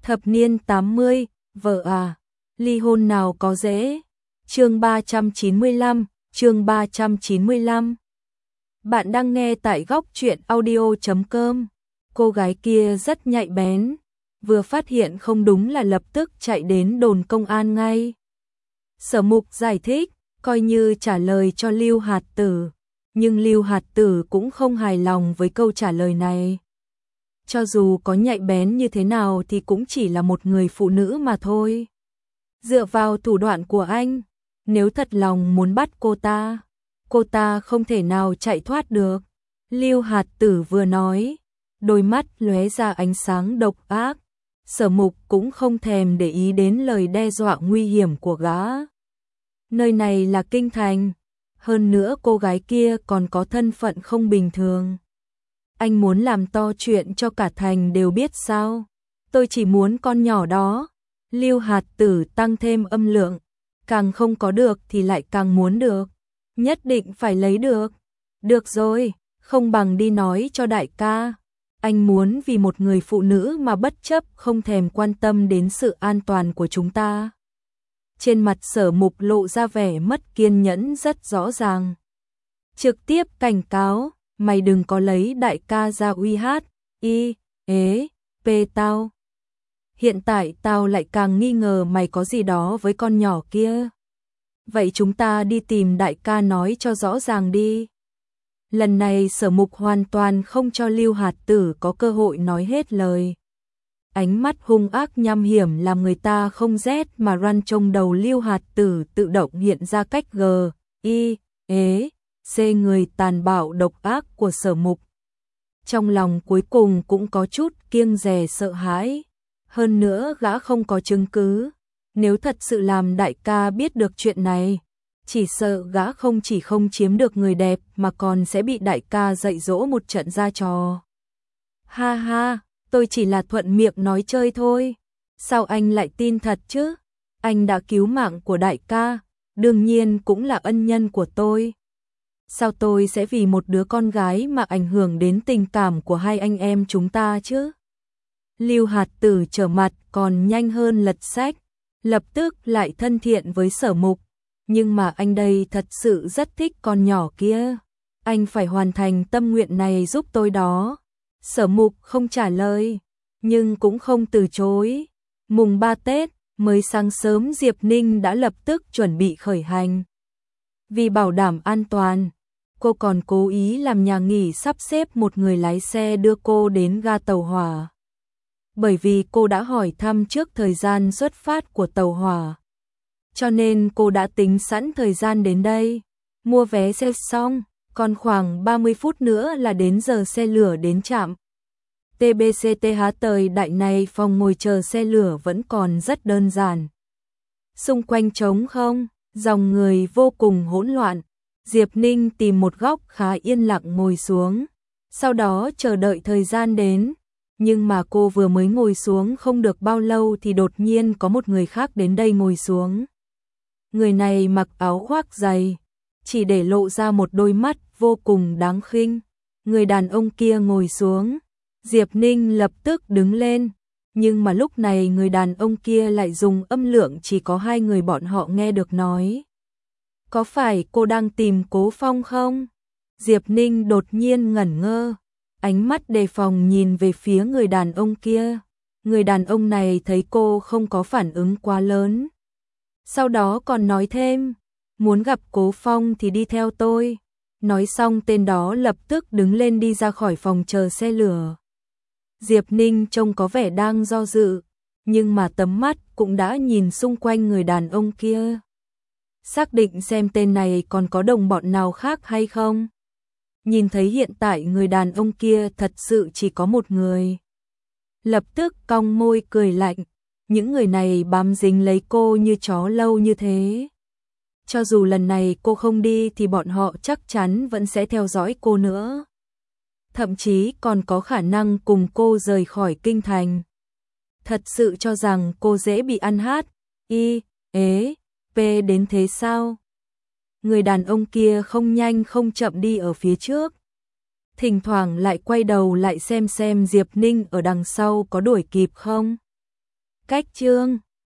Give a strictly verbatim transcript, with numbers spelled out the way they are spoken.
Thập niên tám mươi, vợ à, ly hôn nào có dễ. Chương ba trăm chín mươi lăm, chương ba trăm chín mươi lăm. Bạn đang nghe tại góc truyện audio chấm com. Cô gái kia rất nhạy bén, vừa phát hiện không đúng là lập tức chạy đến đồn công an ngay. Sở Mục giải thích, coi như trả lời cho Lưu Hạt Tử, nhưng Lưu Hạt Tử cũng không hài lòng với câu trả lời này. Cho dù có nhạy bén như thế nào thì cũng chỉ là một người phụ nữ mà thôi. Dựa vào thủ đoạn của anh, nếu thật lòng muốn bắt cô ta, cô ta không thể nào chạy thoát được. Lưu Hạt Tử vừa nói, đôi mắt lóe ra ánh sáng độc ác. Sở Mục cũng không thèm để ý đến lời đe dọa nguy hiểm của gã. Nơi này là kinh thành, hơn nữa cô gái kia còn có thân phận không bình thường. Anh muốn làm to chuyện cho cả thành đều biết sao? Tôi chỉ muốn con nhỏ đó. Lưu Hạt Tử tăng thêm âm lượng, càng không có được thì lại càng muốn được, nhất định phải lấy được. Được rồi, không bằng đi nói cho đại ca. Anh muốn vì một người phụ nữ mà bất chấp không thèm quan tâm đến sự an toàn của chúng ta. Trên mặt Sở Mục lộ ra vẻ mất kiên nhẫn rất rõ ràng. Trực tiếp cảnh cáo, mày đừng có lấy đại ca ra uy hát, y, ế, pê tao. Hiện tại tao lại càng nghi ngờ mày có gì đó với con nhỏ kia. Vậy chúng ta đi tìm đại ca nói cho rõ ràng đi. Lần này Sở Mục hoàn toàn không cho Lưu Hạt Tử có cơ hội nói hết lời. Ánh mắt hung ác nham hiểm làm người ta không rét mà răn trong đầu Lưu Hạt Tử tự động hiện ra cách G, I, ế, C người tàn bạo độc ác của Sở Mục. Trong lòng cuối cùng cũng có chút kiêng dè sợ hãi. Hơn nữa gã không có chứng cứ. Nếu thật sự làm đại ca biết được chuyện này, chỉ sợ gã không chỉ không chiếm được người đẹp mà còn sẽ bị đại ca dạy dỗ một trận ra trò. Ha ha, tôi chỉ là thuận miệng nói chơi thôi. Sao anh lại tin thật chứ? Anh đã cứu mạng của đại ca, đương nhiên cũng là ân nhân của tôi. Sao tôi sẽ vì một đứa con gái mà ảnh hưởng đến tình cảm của hai anh em chúng ta chứ? Lưu Hạt Tử trở mặt còn nhanh hơn lật sách, lập tức lại thân thiện với Sở Mục. Nhưng mà anh đây thật sự rất thích con nhỏ kia. Anh phải hoàn thành tâm nguyện này giúp tôi đó. Sở Mục không trả lời, nhưng cũng không từ chối. Mùng ba Tết, mới sáng sớm Diệp Ninh đã lập tức chuẩn bị khởi hành. Vì bảo đảm an toàn, cô còn cố ý làm nhà nghỉ sắp xếp một người lái xe đưa cô đến ga tàu hỏa. Bởi vì cô đã hỏi thăm trước thời gian xuất phát của tàu hỏa, cho nên cô đã tính sẵn thời gian đến đây. Mua vé xe xong, còn khoảng ba mươi phút nữa là đến giờ xe lửa đến trạm. tê bê xê tê hát thời đại này phòng ngồi chờ xe lửa vẫn còn rất đơn giản. Xung quanh trống không, dòng người vô cùng hỗn loạn. Diệp Ninh tìm một góc khá yên lặng ngồi xuống, sau đó chờ đợi thời gian đến. Nhưng mà cô vừa mới ngồi xuống không được bao lâu thì đột nhiên có một người khác đến đây ngồi xuống. Người này mặc áo khoác dày, chỉ để lộ ra một đôi mắt vô cùng đáng khinh. Người đàn ông kia ngồi xuống, Diệp Ninh lập tức đứng lên. Nhưng mà lúc này người đàn ông kia lại dùng âm lượng chỉ có hai người bọn họ nghe được nói. Có phải cô đang tìm Cố Phong không? Diệp Ninh đột nhiên ngẩn ngơ, ánh mắt đề phòng nhìn về phía người đàn ông kia. Người đàn ông này thấy cô không có phản ứng quá lớn, sau đó còn nói thêm, muốn gặp Cố Phong thì đi theo tôi. Nói xong tên đó lập tức đứng lên đi ra khỏi phòng chờ xe lửa. Diệp Ninh trông có vẻ đang do dự, nhưng mà tấm mắt cũng đã nhìn xung quanh người đàn ông kia, xác định xem tên này còn có đồng bọn nào khác hay không. Nhìn thấy hiện tại người đàn ông kia thật sự chỉ có một người, lập tức cong môi cười lạnh. Những người này bám dính lấy cô như chó lâu như thế. Cho dù lần này cô không đi thì bọn họ chắc chắn vẫn sẽ theo dõi cô nữa. Thậm chí còn có khả năng cùng cô rời khỏi kinh thành. Thật sự cho rằng cô dễ bị ăn hát, y, ế, p đến thế sao? Người đàn ông kia không nhanh không chậm đi ở phía trước, thỉnh thoảng lại quay đầu lại xem xem Diệp Ninh ở đằng sau có đuổi kịp không. Cách chương